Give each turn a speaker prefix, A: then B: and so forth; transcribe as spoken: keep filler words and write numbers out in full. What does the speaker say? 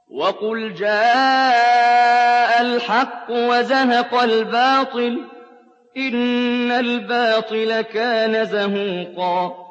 A: وَقُلْ جَاءَ الْحَقُّ وَزَهَقَ الْبَاطِلُ ۚ إِنَّ الْبَاطِلَ كَانَ زَهُوقًا